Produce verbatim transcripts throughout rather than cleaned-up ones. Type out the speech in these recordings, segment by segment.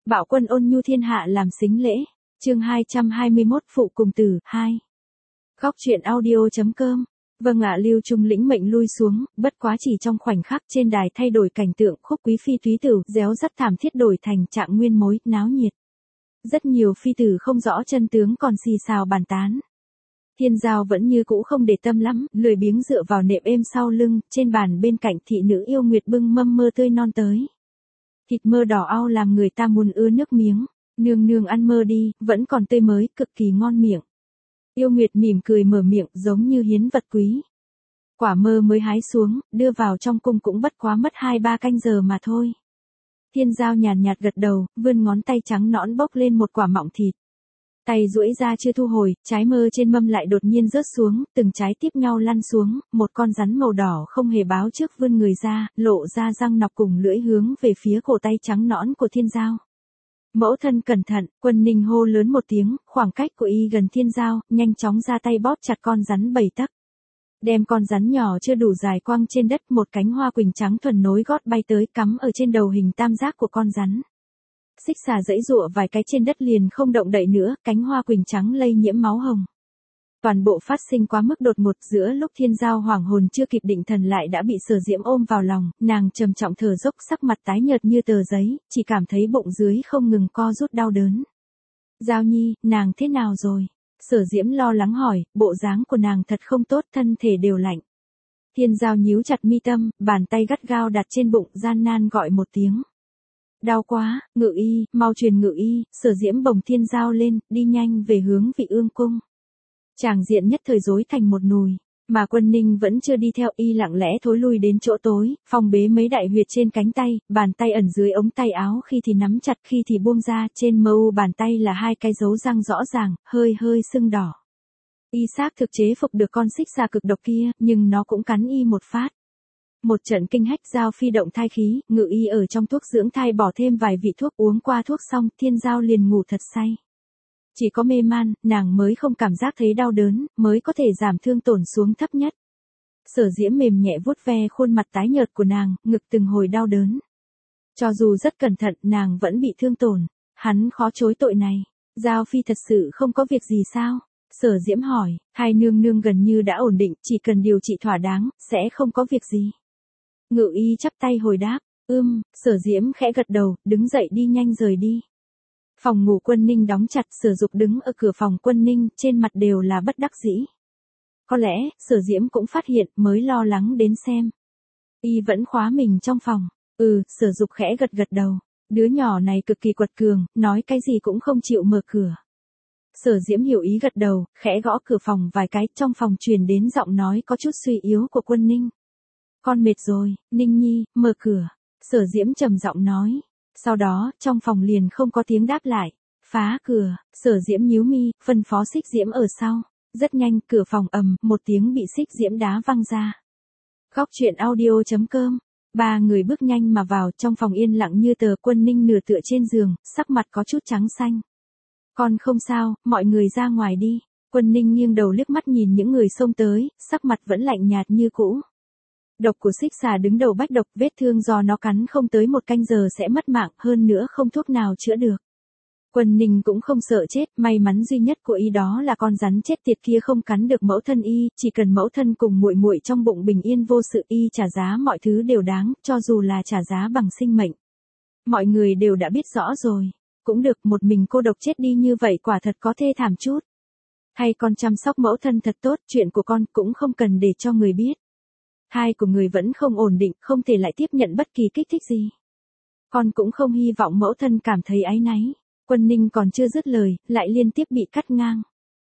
Bạo quân ôn nhu thiên hạ làm sính lễ. Chương hai trăm hai mươi mốt Phụ cùng tử, hai. Góc truyện audio.com. Vâng ạ, Lưu Trung lĩnh mệnh lui xuống, bất quá chỉ trong khoảnh khắc trên đài thay đổi cảnh tượng, khúc quý phi túy tử, réo rắt thảm thiết đổi thành trạng nguyên mối, náo nhiệt. Rất nhiều phi tử không rõ chân tướng còn xì xào bàn tán. Thiên Giao vẫn như cũ không để tâm lắm, lười biếng dựa vào nệm êm sau lưng, trên bàn bên cạnh thị nữ yêu nguyệt bưng mâm mơ tươi non tới. Thịt mơ đỏ au làm người ta muốn ứa nước miếng, nương nương ăn mơ đi, vẫn còn tươi mới, cực kỳ ngon miệng. Yêu nguyệt mỉm cười mở miệng giống như hiến vật quý. Quả mơ mới hái xuống, đưa vào trong cung cũng bất quá mất hai ba canh giờ mà thôi. Thiên Giao nhàn nhạt gật đầu, vươn ngón tay trắng nõn bốc lên một quả mọng thịt. Tay duỗi ra chưa thu hồi, trái mơ trên mâm lại đột nhiên rớt xuống, từng trái tiếp nhau lăn xuống, một con rắn màu đỏ không hề báo trước vươn người ra, lộ ra răng nọc cùng lưỡi hướng về phía cổ tay trắng nõn của Thiên Giao. Mẫu thân cẩn thận, Quân Ninh hô lớn một tiếng, khoảng cách của y gần Thiên Giao, nhanh chóng ra tay bóp chặt con rắn bảy tấc. Đem con rắn nhỏ chưa đủ dài quăng trên đất, một cánh hoa quỳnh trắng thuần nối gót bay tới cắm ở trên đầu hình tam giác của con rắn. Xích xà giãy giụa vài cái trên đất liền không động đậy nữa, cánh hoa quỳnh trắng lây nhiễm máu hồng. Toàn bộ phát sinh quá mức đột ngột, giữa lúc Thiên Giao hoảng hồn chưa kịp định thần lại đã bị Sở Diễm ôm vào lòng, nàng trầm trọng thở dốc, sắc mặt tái nhợt như tờ giấy, chỉ cảm thấy bụng dưới không ngừng co rút đau đớn. Giao Nhi, nàng thế nào rồi? Sở Diễm lo lắng hỏi, bộ dáng của nàng thật không tốt, thân thể đều lạnh. Thiên Giao nhíu chặt mi tâm, bàn tay gắt gao đặt trên bụng, gian nan gọi một tiếng. Đau quá, Ngự y, mau truyền Ngự y. Sở Diễm bồng Thiên Giao lên, đi nhanh về hướng Vị Ương cung. Tràng diện nhất thời rối thành một nùi, mà Quân Ninh vẫn chưa đi theo, y lặng lẽ thối lui đến chỗ tối, phong bế mấy đại huyệt trên cánh tay, bàn tay ẩn dưới ống tay áo khi thì nắm chặt khi thì buông ra, trên mờ u bàn tay là hai cái dấu răng rõ ràng, hơi hơi sưng đỏ. Y xác thực chế phục được con xích xà cực độc kia, nhưng nó cũng cắn y một phát. Một trận kinh hách, Giao phi động thai khí, Ngự y ở trong thuốc dưỡng thai bỏ thêm vài vị thuốc, uống qua thuốc xong, Thiên Giao liền ngủ thật say. Chỉ có mê man, nàng mới không cảm giác thấy đau đớn, mới có thể giảm thương tổn xuống thấp nhất. Sở Diễm mềm nhẹ vuốt ve khuôn mặt tái nhợt của nàng, ngực từng hồi đau đớn. Cho dù rất cẩn thận, nàng vẫn bị thương tổn. Hắn khó chối tội này. Giao phi thật sự không có việc gì sao? Sở Diễm hỏi, hai nương nương gần như đã ổn định, chỉ cần điều trị thỏa đáng, sẽ không có việc gì. Ngự y chắp tay hồi đáp, ưm, Sở Diễm khẽ gật đầu, đứng dậy đi nhanh rời đi. Phòng ngủ Quân Ninh đóng chặt, Sở Dục đứng ở cửa phòng Quân Ninh, trên mặt đều là bất đắc dĩ. Có lẽ, Sở Diễm cũng phát hiện, mới lo lắng đến xem. Y vẫn khóa mình trong phòng. Ừ, Sở Dục khẽ gật gật đầu. Đứa nhỏ này cực kỳ quật cường, nói cái gì cũng không chịu mở cửa. Sở Diễm hiểu ý gật đầu, khẽ gõ cửa phòng vài cái, trong phòng truyền đến giọng nói có chút suy yếu của Quân Ninh. Con mệt rồi, Ninh Nhi, mở cửa. Sở Diễm trầm giọng nói. Sau đó, trong phòng liền không có tiếng đáp lại. Phá cửa, Sở Diễm nhíu mi, phân phó Xích Diễm ở sau. Rất nhanh, cửa phòng ầm, một tiếng bị Xích Diễm đá văng ra. Góc truyện audio.com. Ba người bước nhanh mà vào, trong phòng yên lặng như tờ. Quân Ninh nửa tựa trên giường, sắc mặt có chút trắng xanh. Con không sao, mọi người ra ngoài đi. Quân Ninh nghiêng đầu liếc mắt nhìn những người xông tới, sắc mặt vẫn lạnh nhạt như cũ. Độc của xích xà đứng đầu bách độc, vết thương do nó cắn không tới một canh giờ sẽ mất mạng, hơn nữa không thuốc nào chữa được. Quân Ninh cũng không sợ chết, may mắn duy nhất của y đó là con rắn chết tiệt kia không cắn được mẫu thân y, chỉ cần mẫu thân cùng muội muội trong bụng bình yên vô sự, y trả giá mọi thứ đều đáng, cho dù là trả giá bằng sinh mệnh. Mọi người đều đã biết rõ rồi. Cũng được, một mình cô độc chết đi như vậy quả thật có thê thảm chút. Hay con chăm sóc mẫu thân thật tốt, chuyện của con cũng không cần để cho người biết. Thai của người vẫn không ổn định, không thể lại tiếp nhận bất kỳ kích thích gì. Con cũng không hy vọng mẫu thân cảm thấy áy náy. Quân Ninh còn chưa dứt lời, lại liên tiếp bị cắt ngang.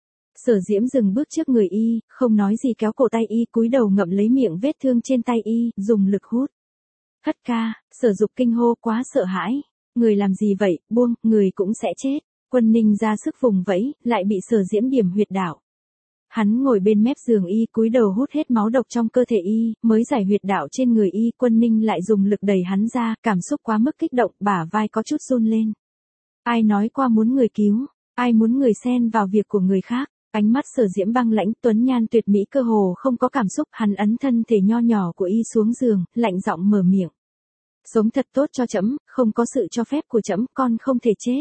Sở Diễm dừng bước trước người y, không nói gì kéo cổ tay y, cúi đầu ngậm lấy miệng vết thương trên tay y, dùng lực hút. Hất ca, Sở Dục kinh hô, quá sợ hãi. Người làm gì vậy, buông, người cũng sẽ chết. Quân Ninh ra sức vùng vẫy, lại bị Sở Diễm điểm huyệt đạo. Hắn ngồi bên mép giường y, cúi đầu hút hết máu độc trong cơ thể y, mới giải huyệt đạo trên người y. Quân Ninh lại dùng lực đẩy hắn ra, cảm xúc quá mức kích động, bả vai có chút run lên. Ai nói qua muốn người cứu, ai muốn người xen vào việc của người khác. Ánh mắt Sở Diễm băng lãnh, tuấn nhan tuyệt mỹ cơ hồ không có cảm xúc, hắn ấn thân thể nho nhỏ của y xuống giường, lạnh giọng mở miệng. Sống thật tốt cho trẫm, không có sự cho phép của trẫm, con không thể chết.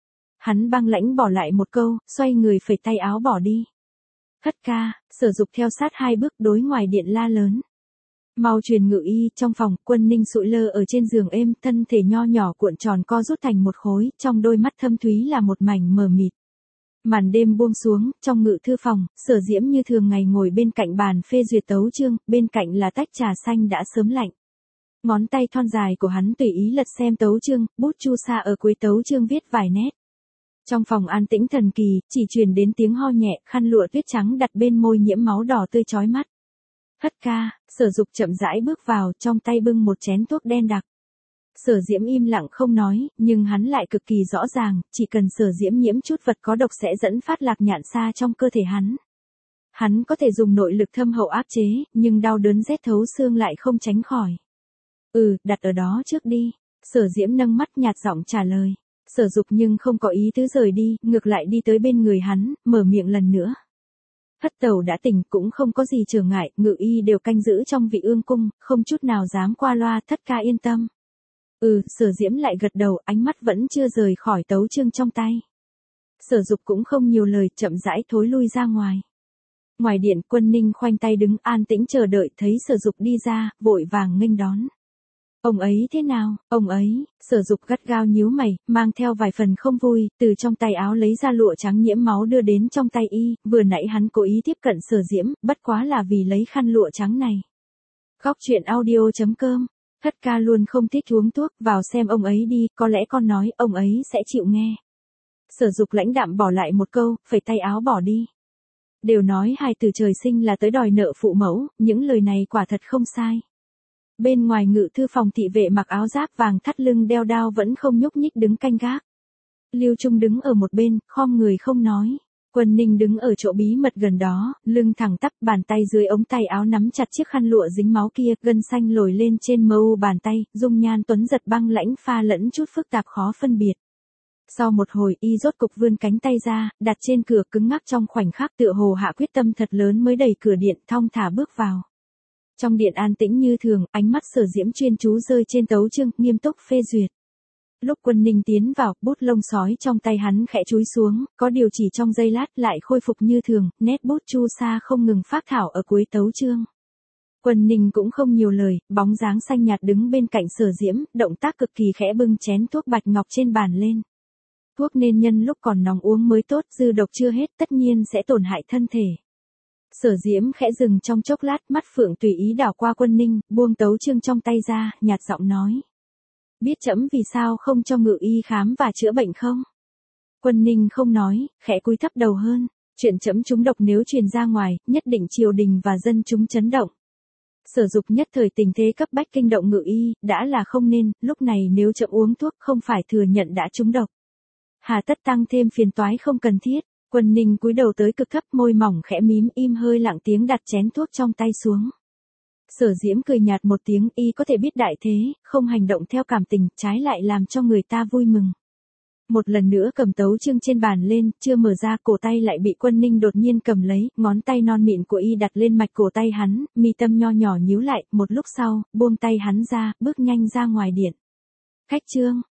Hắn băng lãnh bỏ lại một câu, xoay người phẩy tay áo bỏ đi. Thất ca, Sở Dục theo sát hai bước đối ngoài điện la lớn. Mau truyền ngự y. Trong phòng, Quân Ninh sụi lơ ở trên giường êm, thân thể nho nhỏ cuộn tròn co rút thành một khối, trong đôi mắt thâm thúy là một mảnh mờ mịt. Màn đêm buông xuống, trong ngự thư phòng, Sở Diễm như thường ngày ngồi bên cạnh bàn phê duyệt tấu chương, bên cạnh là tách trà xanh đã sớm lạnh. Ngón tay thon dài của hắn tùy ý lật xem tấu chương, bút chu sa ở cuối tấu chương viết vài nét. Trong phòng an tĩnh thần kỳ, chỉ truyền đến tiếng ho nhẹ, khăn lụa tuyết trắng đặt bên môi nhiễm máu đỏ tươi chói mắt. Thất ca, Sở Dục chậm rãi bước vào, trong tay bưng một chén thuốc đen đặc. Sở Diễm im lặng không nói, nhưng hắn lại cực kỳ rõ ràng, chỉ cần Sở Diễm nhiễm chút vật có độc sẽ dẫn phát lạc nhạn xa trong cơ thể hắn. Hắn có thể dùng nội lực thâm hậu áp chế, nhưng đau đớn rét thấu xương lại không tránh khỏi. Ừ, đặt ở đó trước đi. Sở Diễm nâng mắt nhạt giọng trả lời. Sở Dục nhưng không có ý tứ rời đi, ngược lại đi tới bên người hắn, mở miệng lần nữa. Thất tẩu đã tỉnh, cũng không có gì trở ngại, ngự y đều canh giữ trong Vị Ương cung, không chút nào dám qua loa, thất ca yên tâm. Ừ, Sở Diễm lại gật đầu, ánh mắt vẫn chưa rời khỏi tấu chương trong tay. Sở Dục cũng không nhiều lời, chậm rãi thối lui ra ngoài. Ngoài điện, Quân Ninh khoanh tay đứng an tĩnh chờ đợi, thấy Sở Dục đi ra, vội vàng nghênh đón. Ông ấy thế nào, ông ấy, Sở Dục gắt gao nhíu mày, mang theo vài phần không vui, từ trong tay áo lấy ra lụa trắng nhiễm máu đưa đến trong tay y, vừa nãy hắn cố ý tiếp cận Sở Diễm, bất quá là vì lấy khăn lụa trắng này. Góc truyện audio chấm com, thất ca luôn không thích uống thuốc, vào xem ông ấy đi, có lẽ con nói, ông ấy sẽ chịu nghe. Sở Dục lãnh đạm bỏ lại một câu, phẩy tay áo bỏ đi. Đều nói hai từ trời sinh là tới đòi nợ phụ mẫu, những lời này quả thật không sai. Bên ngoài ngự thư phòng thị vệ mặc áo giáp vàng thắt lưng đeo đao vẫn không nhúc nhích đứng canh gác. Lưu Trung đứng ở một bên, khom người không nói. Quân Ninh đứng ở chỗ bí mật gần đó, lưng thẳng tắp, bàn tay dưới ống tay áo nắm chặt chiếc khăn lụa dính máu kia, gân xanh lồi lên trên mờ u bàn tay, dung nhan tuấn giật băng lãnh pha lẫn chút phức tạp khó phân biệt. Sau một hồi, y rốt cục vươn cánh tay ra, đặt trên cửa cứng ngắc trong khoảnh khắc tựa hồ hạ quyết tâm thật lớn mới đẩy cửa điện thong thả bước vào. Trong điện an tĩnh như thường, ánh mắt Sở Diễm chuyên chú rơi trên tấu chương, nghiêm túc phê duyệt. Lúc Quân Ninh tiến vào, bút lông sói trong tay hắn khẽ chúi xuống, có điều chỉ trong giây lát lại khôi phục như thường, nét bút chu sa không ngừng phác thảo ở cuối tấu chương. Quân Ninh cũng không nhiều lời, bóng dáng xanh nhạt đứng bên cạnh Sở Diễm, động tác cực kỳ khẽ bưng chén thuốc bạch ngọc trên bàn lên. Thuốc nên nhân lúc còn nóng uống mới tốt, dư độc chưa hết tất nhiên sẽ tổn hại thân thể. Sở Diễm khẽ dừng trong chốc lát, mắt phượng tùy ý đảo qua Quân Ninh, buông tấu chương trong tay ra, nhạt giọng nói. Biết trẫm vì sao không cho ngự y khám và chữa bệnh không? Quân Ninh không nói, khẽ cúi thấp đầu hơn. Chuyện trẫm trúng độc nếu truyền ra ngoài, nhất định triều đình và dân chúng chấn động. Sở Dục nhất thời tình thế cấp bách kinh động ngự y, đã là không nên, lúc này nếu chậm uống thuốc không phải thừa nhận đã trúng độc. Hà tất tăng thêm phiền toái không cần thiết. Quân Ninh cúi đầu tới cực thấp, môi mỏng khẽ mím, im hơi lặng tiếng đặt chén thuốc trong tay xuống. Sở Diễm cười nhạt một tiếng, y có thể biết đại thế, không hành động theo cảm tình, trái lại làm cho người ta vui mừng. Một lần nữa cầm tấu chương trên bàn lên, chưa mở ra, cổ tay lại bị Quân Ninh đột nhiên cầm lấy, ngón tay non mịn của y đặt lên mạch cổ tay hắn, mi tâm nho nhỏ nhíu lại, một lúc sau, buông tay hắn ra, bước nhanh ra ngoài điện. Khách trương,